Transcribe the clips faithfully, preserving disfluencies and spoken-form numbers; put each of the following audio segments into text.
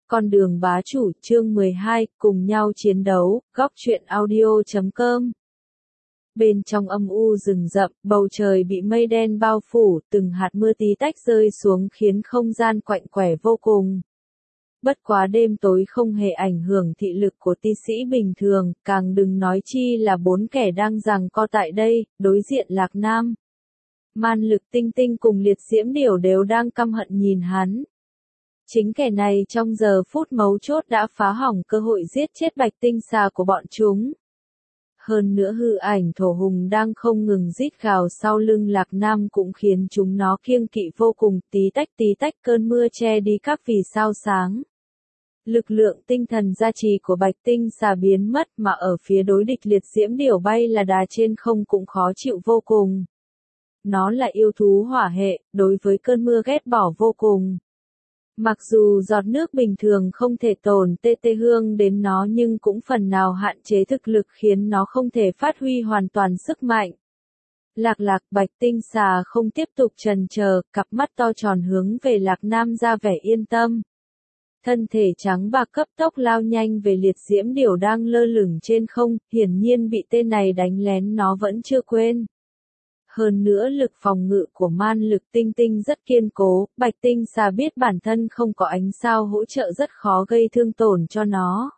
Con đường bá chủ chương mười hai, cùng nhau chiến đấu, góc truyện audio chấm com. Bên trong âm u rừng rậm, bầu trời bị mây đen bao phủ, từng hạt mưa tí tách rơi xuống khiến không gian quạnh quẻ vô cùng. Bất quá đêm tối không hề ảnh hưởng thị lực của ti sĩ bình thường, càng đừng nói chi là bốn kẻ đang giằng co tại đây, đối diện Lạc Nam. Man Lực Tinh Tinh cùng Liệt Diễm Điểu đều đang căm hận nhìn hắn. Chính kẻ này trong giờ phút mấu chốt đã phá hỏng cơ hội giết chết Bạch Tinh Xà của bọn chúng. Hơn nữa hư ảnh thổ hùng đang không ngừng rít gào sau lưng Lạc Nam cũng khiến chúng nó kiêng kỵ vô cùng, tí tách tí tách cơn mưa che đi các vì sao sáng. Lực lượng tinh thần gia trì của Bạch Tinh Xà biến mất mà ở phía đối địch Liệt Diễm Điểu bay là đà trên không cũng khó chịu vô cùng. Nó là yêu thú hỏa hệ, đối với cơn mưa ghét bỏ vô cùng. Mặc dù giọt nước bình thường không thể tổn tê tê hương đến nó nhưng cũng phần nào hạn chế thực lực khiến nó không thể phát huy hoàn toàn sức mạnh. Lạc lạc Bạch Tinh Xà không tiếp tục chần chờ, cặp mắt to tròn hướng về Lạc Nam ra vẻ yên tâm. Thân thể trắng bạc cấp tốc lao nhanh về Liệt Diễm Điểu đang lơ lửng trên không, hiển nhiên bị tên này đánh lén nó vẫn chưa quên. Hơn nữa lực phòng ngự của Man Lực Tinh Tinh rất kiên cố, Bạch Tinh Xà biết bản thân không có ánh sao hỗ trợ rất khó gây thương tổn cho nó.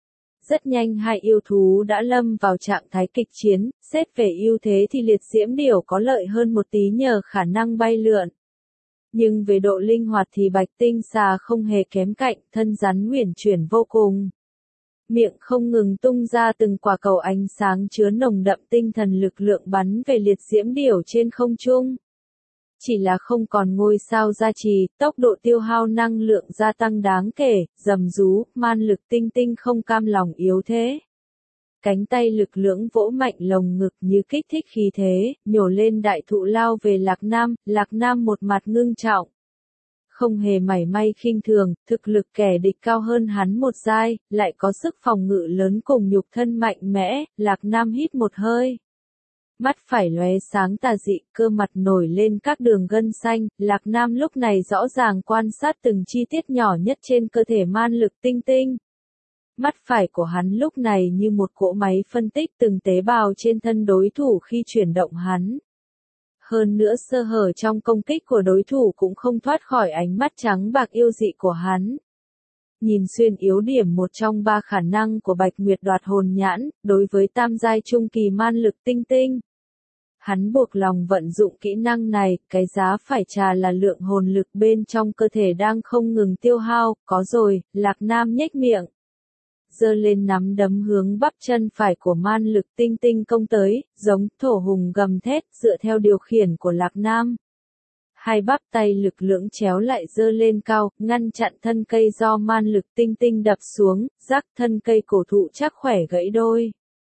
Rất nhanh hai yêu thú đã lâm vào trạng thái kịch chiến, xét về ưu thế thì Liệt Diễm Điểu có lợi hơn một tí nhờ khả năng bay lượn. Nhưng về độ linh hoạt thì Bạch Tinh Xà không hề kém cạnh, thân rắn uyển chuyển vô cùng. Miệng không ngừng tung ra từng quả cầu ánh sáng chứa nồng đậm tinh thần lực lượng bắn về Liệt Diễm Điểu trên không trung. Chỉ là không còn ngôi sao gia trì, tốc độ tiêu hao năng lượng gia tăng đáng kể, rầm rú, Man Lực Tinh Tinh không cam lòng yếu thế. Cánh tay lực lưỡng vỗ mạnh lồng ngực như kích thích khí thế, nhổ lên đại thụ lao về Lạc Nam, Lạc Nam một mặt ngưng trọng. Không hề mảy may khinh thường, thực lực kẻ địch cao hơn hắn một giai, lại có sức phòng ngự lớn cùng nhục thân mạnh mẽ, Lạc Nam hít một hơi. Mắt phải lóe sáng tà dị, cơ mặt nổi lên các đường gân xanh, Lạc Nam lúc này rõ ràng quan sát từng chi tiết nhỏ nhất trên cơ thể Man Lực Tinh Tinh. Mắt phải của hắn lúc này như một cỗ máy phân tích từng tế bào trên thân đối thủ khi chuyển động hắn. Hơn nữa sơ hở trong công kích của đối thủ cũng không thoát khỏi ánh mắt trắng bạc yêu dị của hắn. Nhìn xuyên yếu điểm một trong ba khả năng của Bạch Nguyệt Đoạt Hồn Nhãn, đối với tam giai trung kỳ Man Lực Tinh Tinh. Hắn buộc lòng vận dụng kỹ năng này, cái giá phải trả là lượng hồn lực bên trong cơ thể đang không ngừng tiêu hao, có rồi, Lạc Nam nhếch miệng. Giơ lên nắm đấm hướng bắp chân phải của Man Lực Tinh Tinh công tới, giống thổ hùng gầm thét, dựa theo điều khiển của Lạc Nam. Hai bắp tay lực lưỡng chéo lại giơ lên cao, ngăn chặn thân cây do Man Lực Tinh Tinh đập xuống, rắc thân cây cổ thụ chắc khỏe gãy đôi.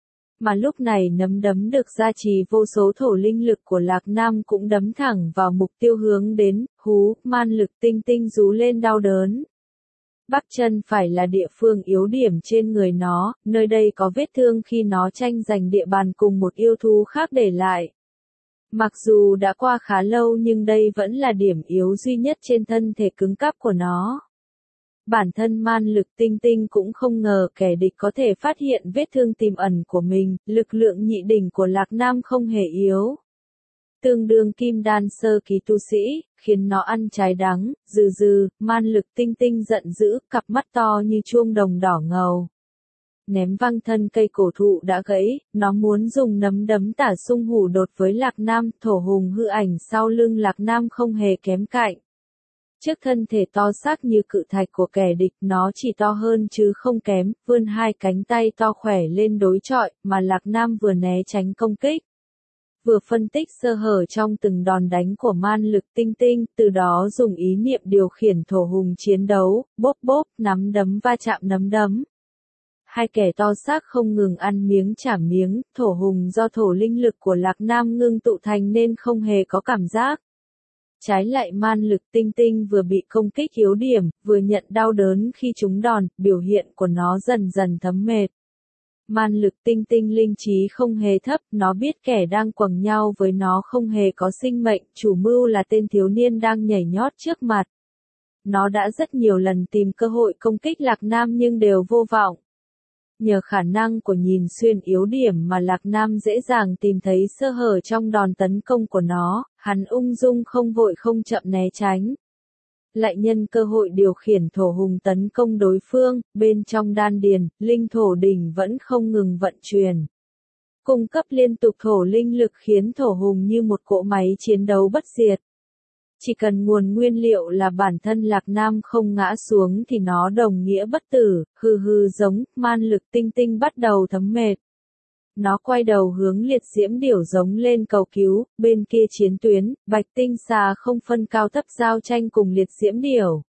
Mà lúc này nắm đấm được gia trì vô số thổ linh lực của Lạc Nam cũng đấm thẳng vào mục tiêu hướng đến, hú, Man Lực Tinh Tinh rú lên đau đớn. Bắp chân phải là địa phương yếu điểm trên người nó, nơi đây có vết thương khi nó tranh giành địa bàn cùng một yêu thú khác để lại. Mặc dù đã qua khá lâu nhưng đây vẫn là điểm yếu duy nhất trên thân thể cứng cáp của nó. Bản thân Man Lực Tinh Tinh cũng không ngờ kẻ địch có thể phát hiện vết thương tiềm ẩn của mình, lực lượng nhị đỉnh của Lạc Nam không hề yếu. Tương đương kim đan sơ kỳ tu sĩ, khiến nó ăn trái đắng, dừ dừ, Man Lực Tinh Tinh giận dữ, cặp mắt to như chuông đồng đỏ ngầu. Ném văng thân cây cổ thụ đã gãy, nó muốn dùng nắm đấm tả xung hủ đột với Lạc Nam, thổ hùng hư ảnh sau lưng Lạc Nam không hề kém cạnh. Trước thân thể to xác như cự thạch của kẻ địch nó chỉ to hơn chứ không kém, vươn hai cánh tay to khỏe lên đối chọi, mà Lạc Nam vừa né tránh công kích. Vừa phân tích sơ hở trong từng đòn đánh của Man Lực Tinh Tinh, từ đó dùng ý niệm điều khiển thổ hùng chiến đấu, bốp bốp, nắm đấm va chạm nắm đấm. Hai kẻ to xác không ngừng ăn miếng trả miếng, thổ hùng do thổ linh lực của Lạc Nam ngưng tụ thành nên không hề có cảm giác. Trái lại Man Lực Tinh Tinh vừa bị công kích yếu điểm, vừa nhận đau đớn khi trúng đòn, biểu hiện của nó dần dần thấm mệt. Man Lực Tinh Tinh linh trí không hề thấp, nó biết kẻ đang quầng nhau với nó không hề có sinh mệnh, chủ mưu là tên thiếu niên đang nhảy nhót trước mặt. Nó đã rất nhiều lần tìm cơ hội công kích Lạc Nam nhưng đều vô vọng. Nhờ khả năng của nhìn xuyên yếu điểm mà Lạc Nam dễ dàng tìm thấy sơ hở trong đòn tấn công của nó, hắn ung dung không vội không chậm né tránh. Lại nhân cơ hội điều khiển thổ hùng tấn công đối phương, bên trong đan điền, linh thổ đỉnh vẫn không ngừng vận chuyển. Cung cấp liên tục thổ linh lực khiến thổ hùng như một cỗ máy chiến đấu bất diệt. Chỉ cần nguồn nguyên liệu là bản thân Lạc Nam không ngã xuống thì nó đồng nghĩa bất tử, hừ hừ giống, man lực tinh tinh bắt đầu thấm mệt. Nó quay đầu hướng liệt diễm điểu giống lên cầu cứu, bên kia chiến tuyến, bạch tinh xà không phân cao thấp giao tranh cùng liệt diễm điểu.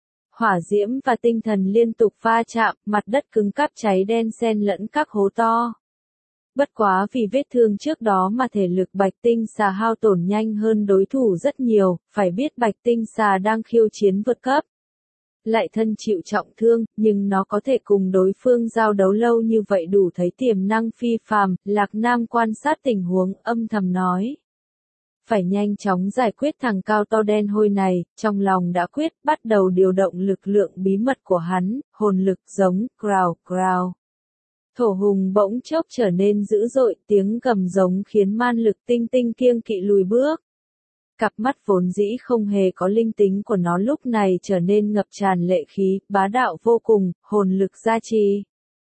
Hỏa diễm và tinh thần liên tục va chạm, mặt đất cứng cáp cháy đen xen lẫn các hố to. Bất quá vì vết thương trước đó mà thể lực bạch tinh xà hao tổn nhanh hơn đối thủ rất nhiều, phải biết bạch tinh xà đang khiêu chiến vượt cấp. Lại thân chịu trọng thương, nhưng nó có thể cùng đối phương giao đấu lâu như vậy đủ thấy tiềm năng phi phàm, Lạc Nam quan sát tình huống âm thầm nói. Phải nhanh chóng giải quyết thằng cao to đen hôi này, trong lòng đã quyết bắt đầu điều động lực lượng bí mật của hắn, hồn lực giống, growl, growl. Thổ hùng bỗng chốc trở nên dữ dội, tiếng gầm giống khiến man lực tinh tinh kiêng kỵ lùi bước. Cặp mắt vốn dĩ không hề có linh tính của nó lúc này trở nên ngập tràn lệ khí, bá đạo vô cùng, hồn lực gia trì.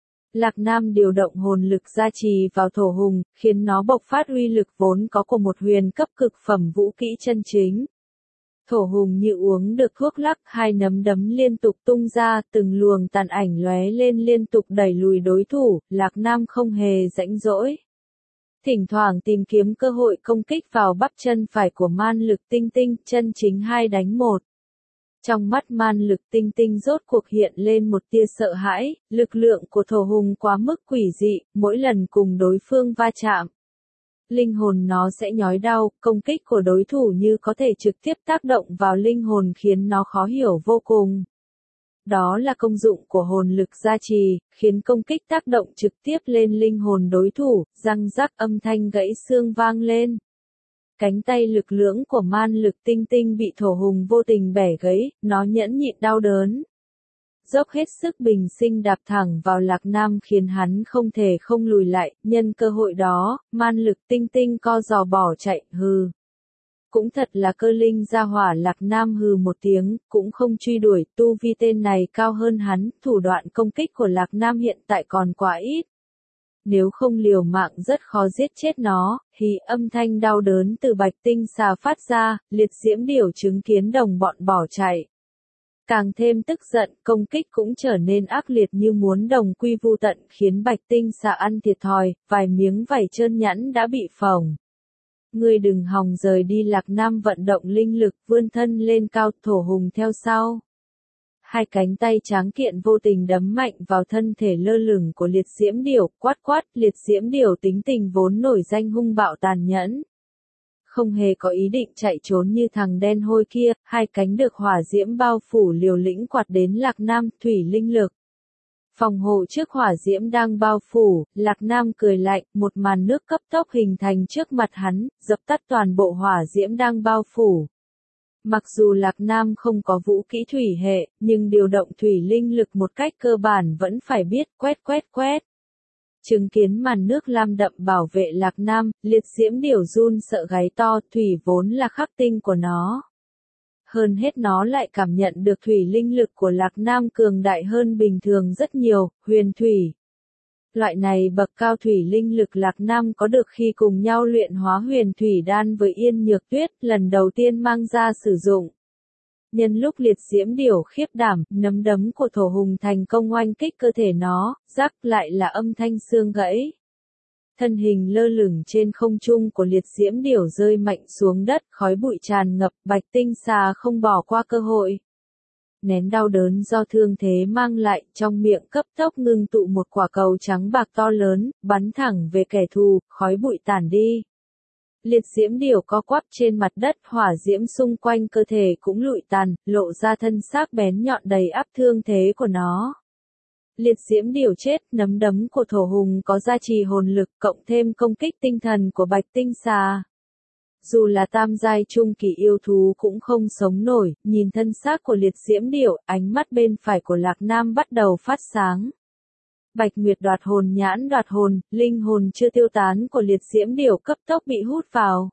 Lạc Nam điều động hồn lực gia trì vào thổ hùng, khiến nó bộc phát uy lực vốn có của một huyền cấp cực phẩm vũ kỹ chân chính. Thổ hùng như uống được thuốc lắc, hai nắm đấm liên tục tung ra, từng luồng tàn ảnh lóe lên liên tục đẩy lùi đối thủ, Lạc Nam không hề rãnh rỗi. Thỉnh thoảng tìm kiếm cơ hội công kích vào bắp chân phải của man lực tinh tinh, chân chính hai đánh một. Trong mắt man lực tinh tinh rốt cuộc hiện lên một tia sợ hãi, lực lượng của thổ hùng quá mức quỷ dị, mỗi lần cùng đối phương va chạm. Linh hồn nó sẽ nhói đau, công kích của đối thủ như có thể trực tiếp tác động vào linh hồn khiến nó khó hiểu vô cùng. Đó là công dụng của hồn lực gia trì, khiến công kích tác động trực tiếp lên linh hồn đối thủ, răng rắc âm thanh gãy xương vang lên. Cánh tay lực lưỡng của man lực tinh tinh bị thổ hùng vô tình bẻ gãy, nó nhẫn nhịn đau đớn. Dốc hết sức bình sinh đạp thẳng vào Lạc Nam khiến hắn không thể không lùi lại, nhân cơ hội đó, man lực tinh tinh co giò bỏ chạy, hừ. Cũng thật là cơ linh gia hỏa. Lạc Nam hừ một tiếng, cũng không truy đuổi, tu vi tên này cao hơn hắn, thủ đoạn công kích của Lạc Nam hiện tại còn quá ít. Nếu không liều mạng rất khó giết chết nó, thì âm thanh đau đớn từ bạch tinh xà phát ra, liệt diễm điểu chứng kiến đồng bọn bỏ chạy. Càng thêm tức giận, công kích cũng trở nên ác liệt như muốn đồng quy vu tận khiến bạch tinh xà ăn thiệt thòi, vài miếng vảy trơn nhẵn đã bị phồng. Ngươi đừng hòng rời đi. Lạc Nam vận động linh lực vươn thân lên cao, thổ hùng theo sau. Hai cánh tay tráng kiện vô tình đấm mạnh vào thân thể lơ lửng của liệt diễm điểu, quát quát, liệt diễm điểu tính tình vốn nổi danh hung bạo tàn nhẫn. Không hề có ý định chạy trốn như thằng đen hôi kia, hai cánh được hỏa diễm bao phủ liều lĩnh quạt đến Lạc Nam, thủy linh lực. Phòng hộ trước hỏa diễm đang bao phủ, Lạc Nam cười lạnh, một màn nước cấp tốc hình thành trước mặt hắn, dập tắt toàn bộ hỏa diễm đang bao phủ. Mặc dù Lạc Nam không có vũ kỹ thủy hệ, nhưng điều động thủy linh lực một cách cơ bản vẫn phải biết, quét quét quét. Chứng kiến màn nước lam đậm bảo vệ Lạc Nam, liệt diễm điểu run sợ gáy to, thủy vốn là khắc tinh của nó. Hơn hết nó lại cảm nhận được thủy linh lực của Lạc Nam cường đại hơn bình thường rất nhiều, huyền thủy. Loại này bậc cao thủy linh lực Lạc Nam có được khi cùng nhau luyện hóa huyền thủy đan với Yên Nhược Tuyết, lần đầu tiên mang ra sử dụng. Nhân lúc liệt diễm điểu khiếp đảm, nắm đấm của thổ hùng thành công oanh kích cơ thể nó, rắc lại là âm thanh xương gãy. Thân hình lơ lửng trên không trung của liệt diễm điểu rơi mạnh xuống đất, khói bụi tràn ngập, bạch tinh xà không bỏ qua cơ hội. Nén đau đớn do thương thế mang lại, trong miệng cấp tốc ngưng tụ một quả cầu trắng bạc to lớn, bắn thẳng về kẻ thù, khói bụi tản đi. Liệt diễm điểu co quắp trên mặt đất, hỏa diễm xung quanh cơ thể cũng lụi tàn, lộ ra thân xác bén nhọn đầy áp thương thế của nó. Liệt diễm điểu chết, nắm đấm của thổ hùng có gia trì hồn lực, cộng thêm công kích tinh thần của bạch tinh xà. dù là tam giai trung kỳ yêu thú cũng không sống nổi, nhìn thân xác của liệt diễm điểu, ánh mắt bên phải của Lạc Nam bắt đầu phát sáng. Bạch Nguyệt đoạt hồn nhãn đoạt hồn, linh hồn chưa tiêu tán của liệt diễm điểu cấp tốc bị hút vào.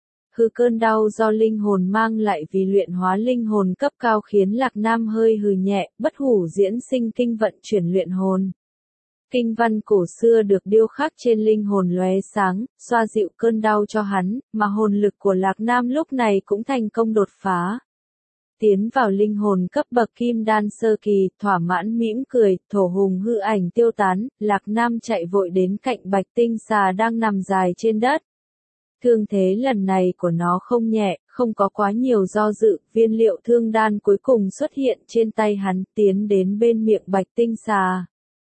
Hư cơn đau do linh hồn mang lại vì luyện hóa linh hồn cấp cao khiến Lạc Nam hơi hừ nhẹ, bất hủ diễn sinh kinh vận chuyển luyện hồn. Kinh văn cổ xưa được điêu khắc trên linh hồn lóe sáng, xoa dịu cơn đau cho hắn, mà hồn lực của Lạc Nam lúc này cũng thành công đột phá. Tiến vào linh hồn cấp bậc kim đan sơ kỳ, thỏa mãn mỉm cười, thổ hùng hư ảnh tiêu tán, Lạc Nam chạy vội đến cạnh bạch tinh xà đang nằm dài trên đất. Thương thế lần này của nó không nhẹ, không có quá nhiều do dự, viên liệu thương đan cuối cùng xuất hiện trên tay hắn, tiến đến bên miệng bạch tinh xà.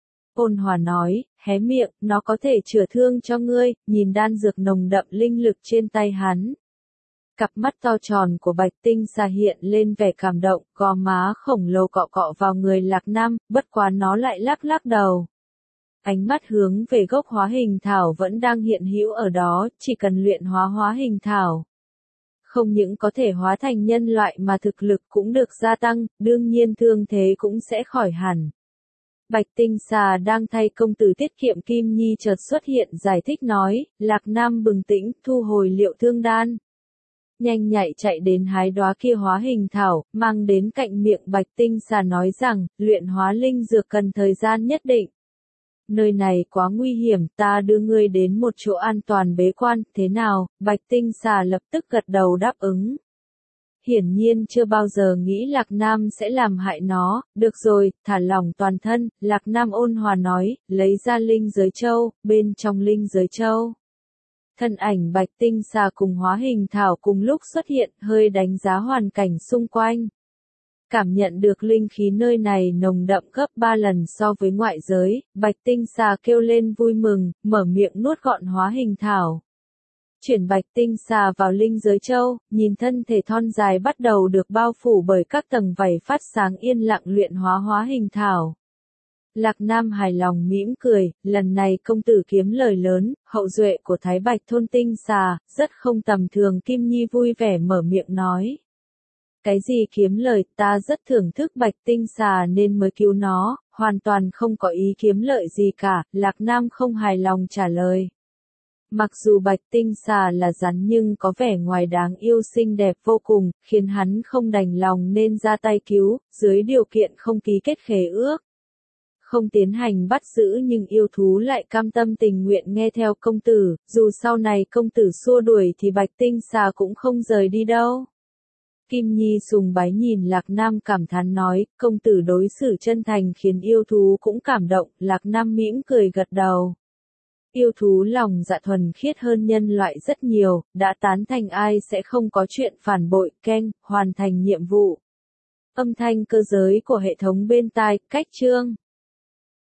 Ôn hòa nói, hé miệng, nó có thể chữa thương cho ngươi, nhìn đan dược nồng đậm linh lực trên tay hắn. Cặp mắt to tròn của bạch tinh xà hiện lên vẻ cảm động, gò má khổng lồ cọ cọ vào người Lạc Nam, bất quá nó lại lắc lắc đầu. Ánh mắt hướng về gốc hóa hình thảo vẫn đang hiện hữu ở đó, chỉ cần luyện hóa hóa hình thảo. Không những có thể hóa thành nhân loại mà thực lực cũng được gia tăng, đương nhiên thương thế cũng sẽ khỏi hẳn. Bạch tinh xà đang thay công tử tiết kiệm Kim Nhi chợt xuất hiện giải thích nói, Lạc Nam bừng tỉnh, thu hồi liệu thương đan. Nhanh nhạy chạy đến hái đóa kia hóa hình thảo, mang đến cạnh miệng bạch tinh xà nói rằng, luyện hóa linh dược cần thời gian nhất định. Nơi này quá nguy hiểm, ta đưa ngươi đến một chỗ an toàn bế quan, thế nào? Bạch tinh xà lập tức gật đầu đáp ứng. Hiển nhiên chưa bao giờ nghĩ Lạc Nam sẽ làm hại nó, được rồi, thả lỏng toàn thân, Lạc Nam ôn hòa nói, lấy ra linh giới châu, bên trong linh giới châu. Thân ảnh bạch tinh xà cùng hóa hình thảo cùng lúc xuất hiện, hơi đánh giá hoàn cảnh xung quanh. Cảm nhận được linh khí nơi này nồng đậm gấp ba lần so với ngoại giới, bạch tinh xà kêu lên vui mừng, mở miệng nuốt gọn hóa hình thảo. Chuyển bạch tinh xà vào linh giới châu, nhìn thân thể thon dài bắt đầu được bao phủ bởi các tầng vảy phát sáng yên lặng luyện hóa hóa hình thảo. Lạc Nam hài lòng mỉm cười, lần này công tử kiếm lời lớn, hậu duệ của Thái Bạch thôn tinh xà, rất không tầm thường. Kim Nhi vui vẻ mở miệng nói. Cái gì kiếm lời, ta rất thưởng thức bạch tinh xà nên mới cứu nó, hoàn toàn không có ý kiếm lợi gì cả, Lạc Nam không hài lòng trả lời. Mặc dù bạch tinh xà là rắn nhưng có vẻ ngoài đáng yêu xinh đẹp vô cùng, khiến hắn không đành lòng nên ra tay cứu, dưới điều kiện không ký kết khế ước. Không tiến hành bắt giữ nhưng yêu thú lại cam tâm tình nguyện nghe theo công tử, dù sau này công tử xua đuổi thì bạch tinh xà cũng không rời đi đâu. Kim Nhi sùng bái nhìn Lạc Nam cảm thán nói, công tử đối xử chân thành khiến yêu thú cũng cảm động, Lạc Nam mỉm cười gật đầu. Yêu thú lòng dạ thuần khiết hơn nhân loại rất nhiều, đã tán thành ai sẽ không có chuyện phản bội, keng, hoàn thành nhiệm vụ. Âm thanh cơ giới của hệ thống bên tai, cách chương.